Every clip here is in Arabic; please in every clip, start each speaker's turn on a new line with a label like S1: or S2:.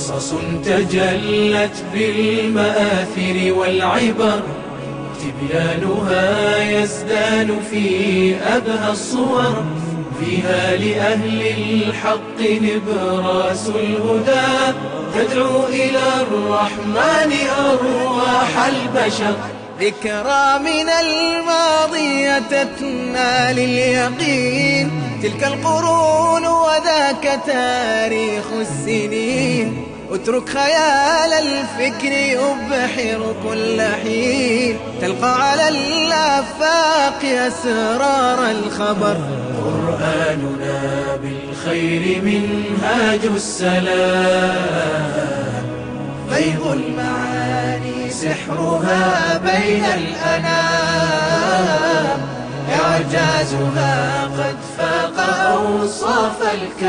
S1: قصص تجلت بالمآثر والعبر، تبيانها يزدان في أبهى الصور، فيها لأهل الحق نبراس الهدى، تدعو إلى الرحمن أرواح البشر.
S2: ذكرى من الماضي تتنا لليقين، تلك القرون وذاك تاريخ السنين، اترك خيال الفكر يبحر كل حين، تلقى على الآفاق أسرار الخبر.
S1: قرآننا بالخير منهاج السلام،
S2: فيض المعاني سحرها بين الأنام، إعجازها قد فاق أوصاف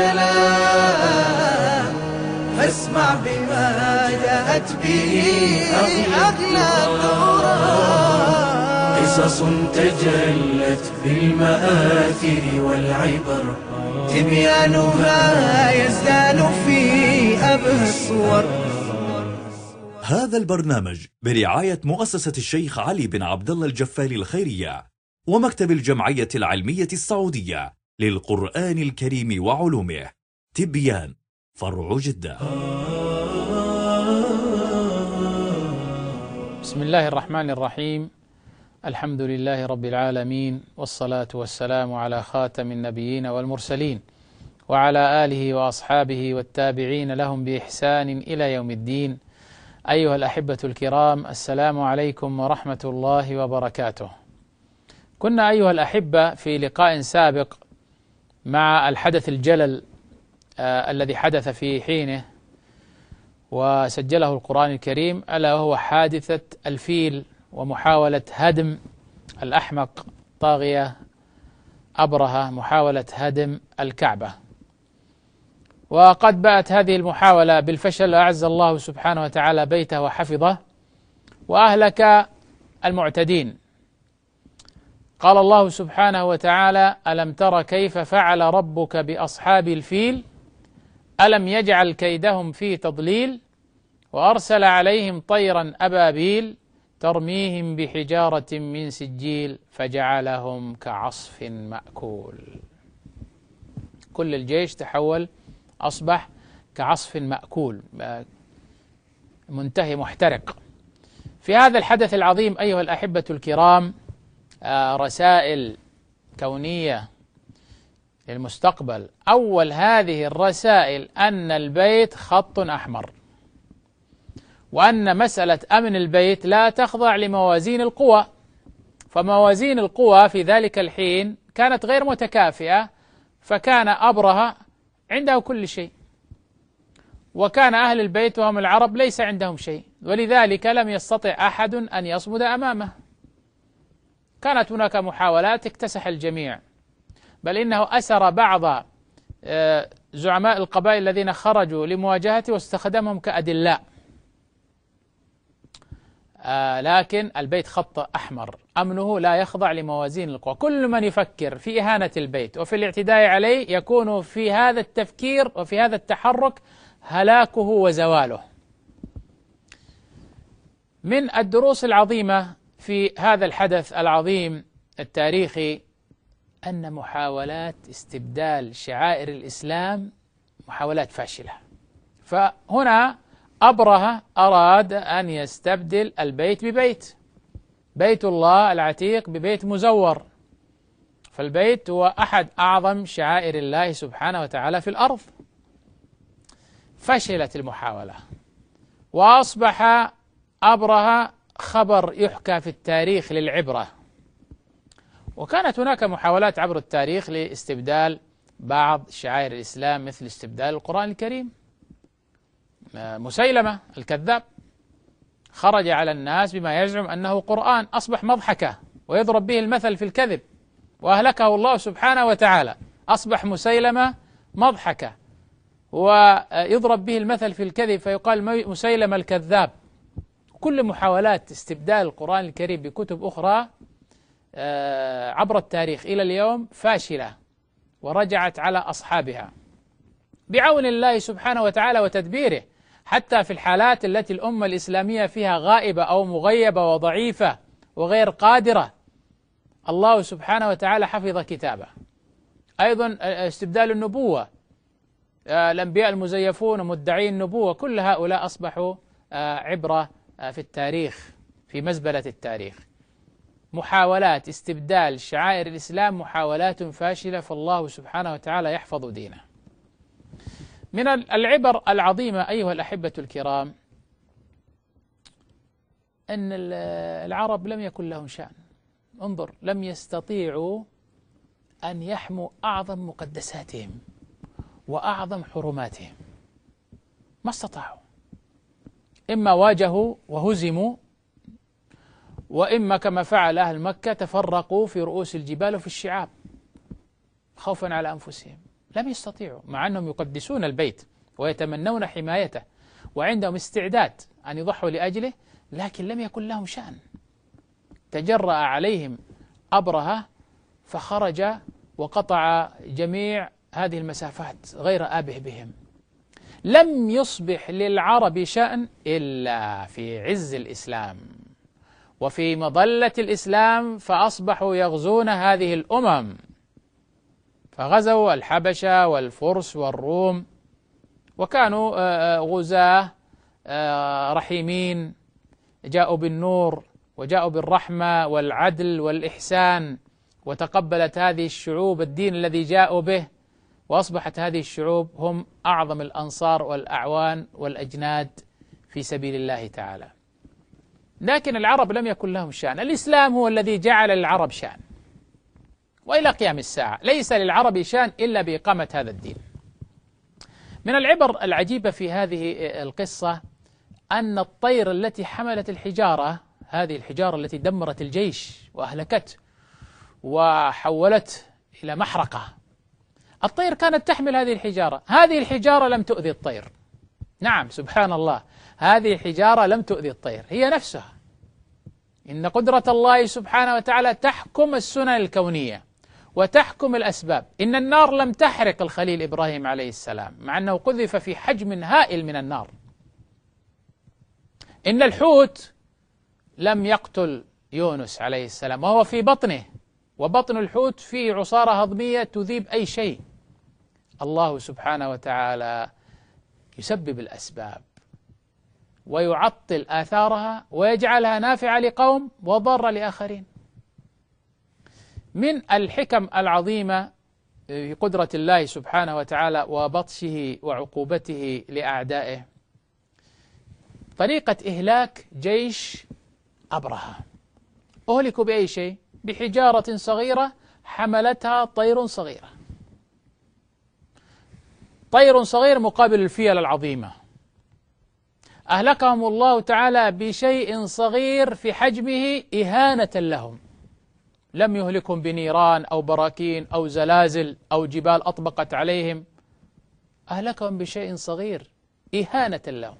S2: الكلام، فاسمع بما جاءت به أغلى الدرام.
S1: قصص تجلت بالمآثر والعبر،
S2: تبيانها يزدان في أبهى الصور.
S3: هذا البرنامج برعاية مؤسسة الشيخ علي بن عبد الله الجفاري الخيرية ومكتب الجمعية العلمية السعودية للقرآن الكريم وعلومه. تبيان، فرع جدة.
S4: بسم الله الرحمن الرحيم. الحمد لله رب العالمين، والصلاة والسلام على خاتم النبيين والمرسلين، وعلى آله وأصحابه والتابعين لهم بإحسان إلى يوم الدين. أيها الأحبة الكرام، السلام عليكم ورحمة الله وبركاته. كنا أيها الأحبة في لقاء سابق مع الحدث الجلل الذي حدث في حينه وسجله القرآن الكريم، ألا وهو حادثة الفيل ومحاولة هدم الأحمق طاغية أبرهة، محاولة هدم الكعبة. وقد بأت هذه المحاولة بالفشل، وأعز الله سبحانه وتعالى بيته وحفظه وأهلك المعتدين. قال الله سبحانه وتعالى: ألم تر كيف فعل ربك بأصحاب الفيل ألم يجعل كيدهم في تضليل وأرسل عليهم طيرا أبابيل ترميهم بحجارة من سجيل فجعلهم كعصف مأكول. كل الجيش تحول، أصبح كعصف مأكول، منتهي محترق. في هذا الحدث العظيم أيها الأحبة الكرام رسائل كونية للمستقبل. أول هذه الرسائل أن البيت خط أحمر، وأن مسألة أمن البيت لا تخضع لموازين القوى، فموازين القوى في ذلك الحين كانت غير متكافئة، فكان أبرهة عنده كل شيء، وكان أهل البيت وهم العرب ليس عندهم شيء، ولذلك لم يستطع أحد أن يصمد أمامه. كانت هناك محاولات اكتسح الجميع، بل إنه أسر بعض زعماء القبائل الذين خرجوا لمواجهته واستخدمهم كأدلاء. لكن البيت خط أحمر، أمنه لا يخضع لموازين القوى. كل من يفكر في إهانة البيت وفي الاعتداء عليه يكون في هذا التفكير وفي هذا التحرك هلاكه وزواله. من الدروس العظيمة في هذا الحدث العظيم التاريخي أن محاولات استبدال شعائر الإسلام محاولات فاشلة. فهنا أبرهة أراد أن يستبدل البيت ببيت، بيت الله العتيق ببيت مزور، فالبيت هو أحد أعظم شعائر الله سبحانه وتعالى في الأرض. فشلت المحاولة، وأصبح أبرهة خبر يحكى في التاريخ للعبرة. وكانت هناك محاولات عبر التاريخ لاستبدال بعض شعائر الإسلام، مثل استبدال القرآن الكريم. مسيلمة الكذاب خرج على الناس بما يزعم أنه قرآن، أصبح مضحكة ويضرب به المثل في الكذب، وأهلكه الله سبحانه وتعالى. أصبح مسيلمة مضحكة ويضرب به المثل في الكذب، فيقال مسيلمة الكذاب. كل محاولات استبدال القرآن الكريم بكتب أخرى عبر التاريخ إلى اليوم فاشلة، ورجعت على أصحابها بعون الله سبحانه وتعالى وتدبيره. حتى في الحالات التي الأمة الإسلامية فيها غائبة أو مغيبة وضعيفة وغير قادرة، الله سبحانه وتعالى حفظ كتابه. أيضا استبدال النبوة، الأنبياء المزيفون ومدعي النبوة، كل هؤلاء أصبحوا عبرة في التاريخ، في مزبلة التاريخ. محاولات استبدال شعائر الإسلام محاولات فاشلة، فالله سبحانه وتعالى يحفظ دينه. من العبر العظيمة أيها الأحبة الكرام أن العرب لم يكن لهم شأن. انظر، لم يستطيعوا أن يحموا أعظم مقدساتهم وأعظم حرماتهم، ما استطاعوا. إما واجهوا وهزموا، وإما كما فعل أهل مكة تفرقوا في رؤوس الجبال وفي الشعاب خوفا على أنفسهم. لم يستطيعوا، مع أنهم يقدسون البيت ويتمنون حمايته وعندهم استعداد أن يضحوا لأجله، لكن لم يكن لهم شأن. تجرأ عليهم أبرهة فخرج وقطع جميع هذه المسافات غير آبه بهم. لم يصبح للعرب شأن إلا في عز الإسلام وفي مظلة الإسلام، فأصبحوا يغزون هذه الأمم، فغزوا الحبشة والفرس والروم، وكانوا غزاة رحيمين، جاءوا بالنور وجاءوا بالرحمة والعدل والإحسان، وتقبلت هذه الشعوب الدين الذي جاءوا به، وأصبحت هذه الشعوب هم أعظم الأنصار والأعوان والأجناد في سبيل الله تعالى. لكن العرب لم يكن لهم شأن. الإسلام هو الذي جعل للعرب شأن، وإلى قيام الساعة ليس للعرب شأن إلا بإقامة هذا الدين. من العبر العجيبة في هذه القصة أن الطير التي حملت الحجارة، هذه الحجارة التي دمرت الجيش وأهلكته وحولته إلى محرقة، الطير كانت تحمل هذه الحجارة. هذه الحجارة لم تؤذي الطير. نعم، سبحان الله، هذه الحجارة لم تؤذي الطير، هي نفسها. إن قدرة الله سبحانه وتعالى تحكم السنن الكونية وتحكم الأسباب. إن النار لم تحرق الخليل إبراهيم عليه السلام مع أنه قذف في حجم هائل من النار. إن الحوت لم يقتل يونس عليه السلام وهو في بطنه، وبطن الحوت فيه عصارة هضمية تذيب أي شيء. الله سبحانه وتعالى يسبب الأسباب ويعطل آثارها ويجعلها نافعة لقوم وضارة لآخرين. من الحكم العظيمة في قدرة الله سبحانه وتعالى وبطشه وعقوبته لأعدائه طريقة إهلاك جيش أبرهة. أهلكوا بأي شيء؟ بحجارة صغيرة حملتها طير صغيرة. طير صغير مقابل الفيل العظيمة. أهلكهم الله تعالى بشيء صغير في حجمه إهانة لهم. لم يهلكهم بنيران أو براكين أو زلازل أو جبال أطبقت عليهم، أهلكهم بشيء صغير إهانة لهم،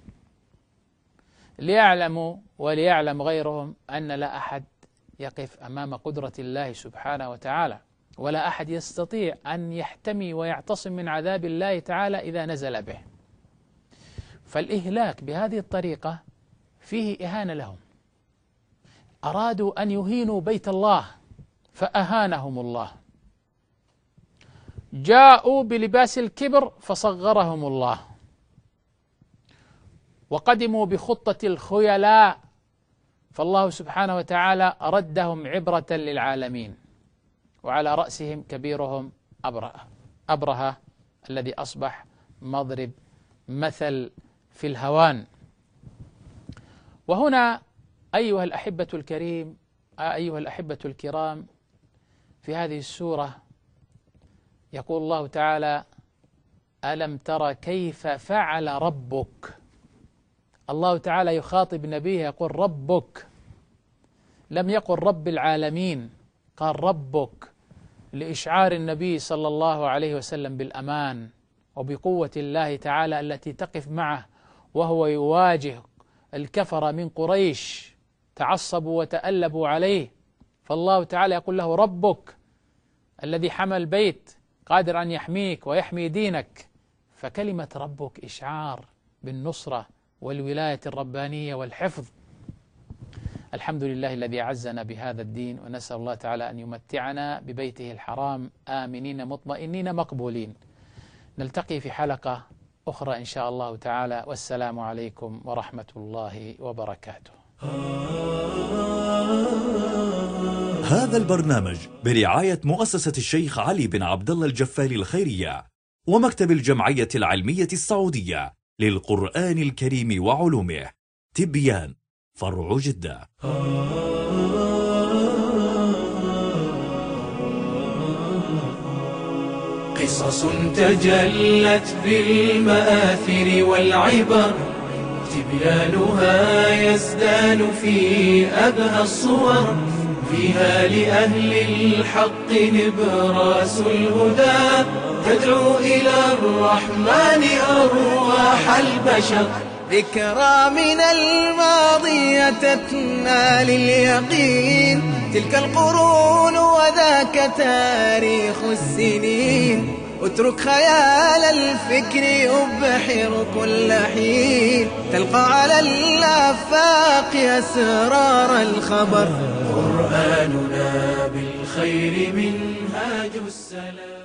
S4: ليعلموا وليعلم غيرهم أن لا أحد يقف أمام قدرة الله سبحانه وتعالى، ولا أحد يستطيع أن يحتمي ويعتصم من عذاب الله تعالى إذا نزل به. فالإهلاك بهذه الطريقة فيه إهانة لهم. أرادوا أن يهينوا بيت الله فأهانهم الله. جاءوا بلباس الكبر فصغرهم الله. وقدموا بخطة الخيلاء فالله سبحانه وتعالى ردهم عبرة للعالمين، وعلى رأسهم كبيرهم أبرهة الذي أصبح مضرب مثل في الهوان. وهنا أيها الأحبة الكرام في هذه السورة يقول الله تعالى: ألم تر كيف فعل ربك. الله تعالى يخاطب نبيه يقول ربك، لم يقل رب العالمين، قال ربك، لإشعار النبي صلى الله عليه وسلم بالأمان وبقوة الله تعالى التي تقف معه وهو يواجه الكفر من قريش تعصبوا وتألبوا عليه. فالله تعالى يقول له ربك الذي حمى البيت قادر أن يحميك ويحمي دينك. فكلمة ربك إشعار بالنصرة والولاية الربانية والحفظ. الحمد لله الذي أعزنا بهذا الدين، ونسأل الله تعالى أن يمتعنا ببيته الحرام آمنين مطمئنين مقبولين. نلتقي في حلقة أخرى إن شاء الله تعالى، والسلام عليكم ورحمة الله وبركاته.
S3: هذا البرنامج برعاية مؤسسة الشيخ علي بن عبد الله الجفالي الخيرية ومكتب الجمعية العلمية السعودية للقرآن الكريم وعلومه، تبيان، فرع جدة.
S1: قصص تجلت بالمآثر والعبر، تبيانها يزدان في أبهى الصور، فيها لأهل الحق نبراس الهدى، تدعو إلى الرحمن أرواح البشر.
S2: ذكرى من الماضي أتتنا لليقين، تلك القرون وذاك تاريخ السنين، اترك خيال الفكر يبحر كل حين، تلقى على الآفاق أسرار الخبر.
S1: قرآننا بالخير منهاج السلام.